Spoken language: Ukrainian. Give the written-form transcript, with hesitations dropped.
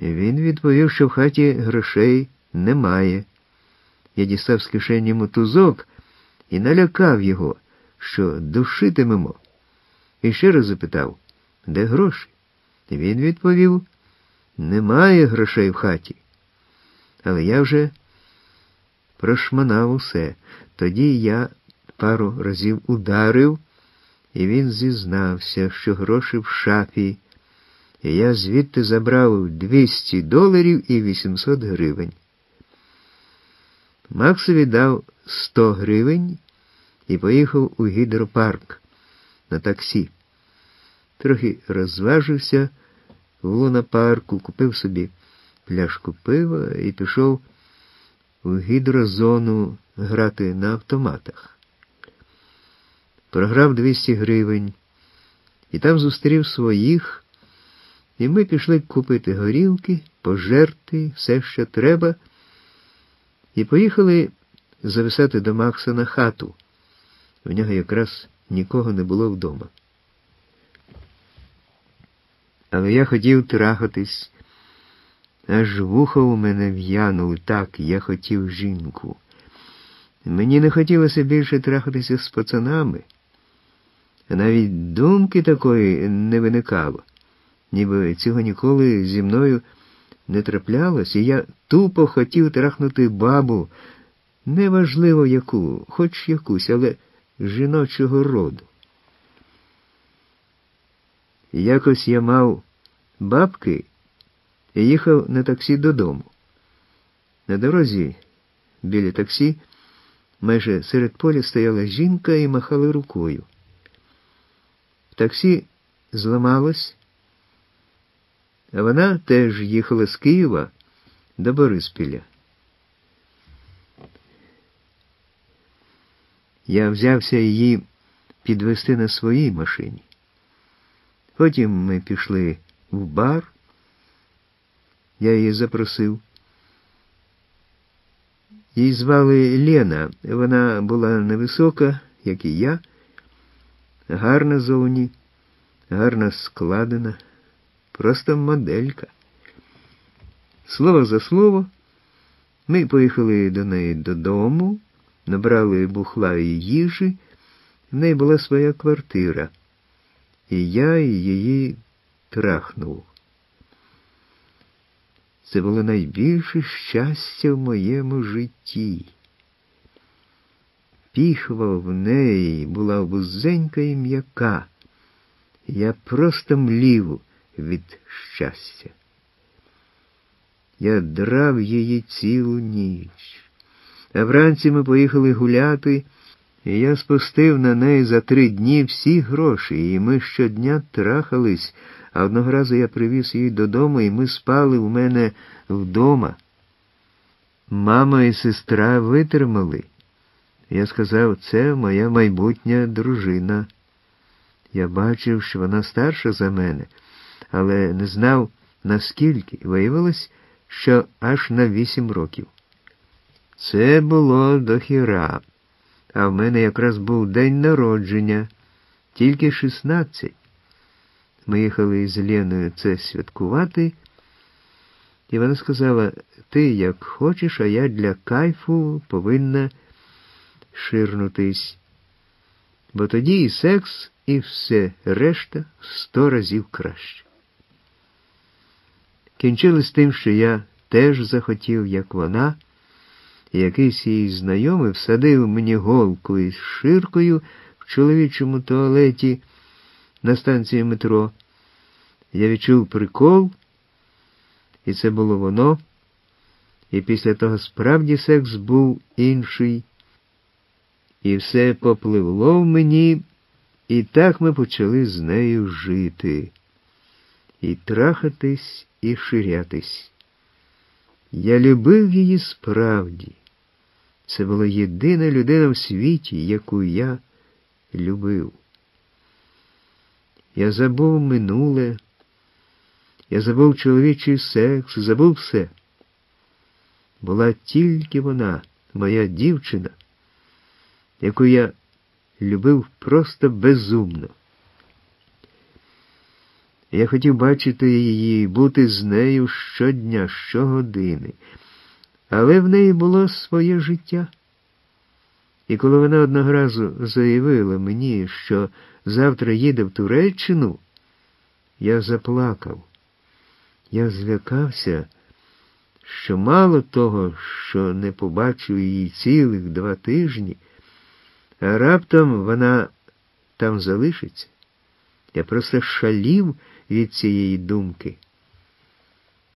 Він відповів, що в хаті грошей немає. Я дістав з кишені мотузок і налякав його, що душитимемо. І ще раз запитав, де гроші? Він відповів, немає грошей в хаті. Але я вже прошманав усе. Тоді я пару разів ударив, і він зізнався, що гроші в шафі. І я звідти забрав $200 і 800 гривень. Максові дав 100 гривень і поїхав у гідропарк на таксі. Трохи розважився в лунапарку, купив собі пляшку пива і пішов у гідрозону грати на автоматах. Програв 200 гривень і там зустрів своїх, і ми пішли купити горілки, пожерти, все, що треба, і поїхали зависати до Макса на хату. В нього якраз нікого не було вдома. Але я хотів трахатись, аж вуха у мене в'янули, так, я хотів жінку. Мені не хотілося більше трахатися з пацанами, а навіть думки такої не виникало, ніби цього ніколи зі мною не траплялось, і я тупо хотів трахнути бабу, неважливо яку, хоч якусь, але жіночого роду. Якось я мав бабки і їхав на таксі додому. На дорозі, біля таксі, майже серед поля стояла жінка і махала рукою. Таксі зламалось, а вона теж їхала з Києва до Бориспіля. Я взявся її підвезти на своїй машині. Потім ми пішли в бар. Я її запросив. Її звали Лена. Вона була невисока, як і я, гарна зовні, гарно складена, просто моделька. Слово за слово, ми поїхали до неї додому, набрали бухла і їжі, в неї була своя квартира, і я її трахнув. Це було найбільше щастя в моєму житті. Піхва в неї була вузенька і м'яка. Я просто млів від щастя. Я драв її цілу ніч. А вранці ми поїхали гуляти, і я спустив на неї за 3 дні всі гроші, і ми щодня трахались, а одного разу я привіз її додому, і ми спали у мене вдома. Мама і сестра витримали. Я сказав, це моя майбутня дружина. Я бачив, що вона старша за мене, але не знав, наскільки. Виявилось, що аж на 8 років. Це було дохіра, а в мене якраз був день народження, тільки 16. Ми їхали з Леною це святкувати, і вона сказала, ти як хочеш, а я для кайфу повинна ширнутись. Бо тоді і секс, і все решта 100 разів краще. Кінчилось тим, що я теж захотів, як вона, і якийсь її знайомий всадив мені голку із ширкою в чоловічому туалеті на станції метро. Я відчув прикол, і це було воно, і після того справді секс був інший, і все попливло в мені, і так ми почали з нею жити, і трахатись, і ширятись. Я любив її справді. Це була єдина людина в світі, яку я любив. Я забув минуле, я забув чоловічий секс, забув все. Була тільки вона, моя дівчина, яку я любив просто безумно. Я хотів бачити її, бути з нею щодня, щогодини. Але в неї було своє життя. І коли вона одного разу заявила мені, що завтра їде в Туреччину, я заплакав. Я злякався, що мало того, що не побачу її цілих 2 тижні, а раптом вона там залишиться. Я просто шалів від цієї думки.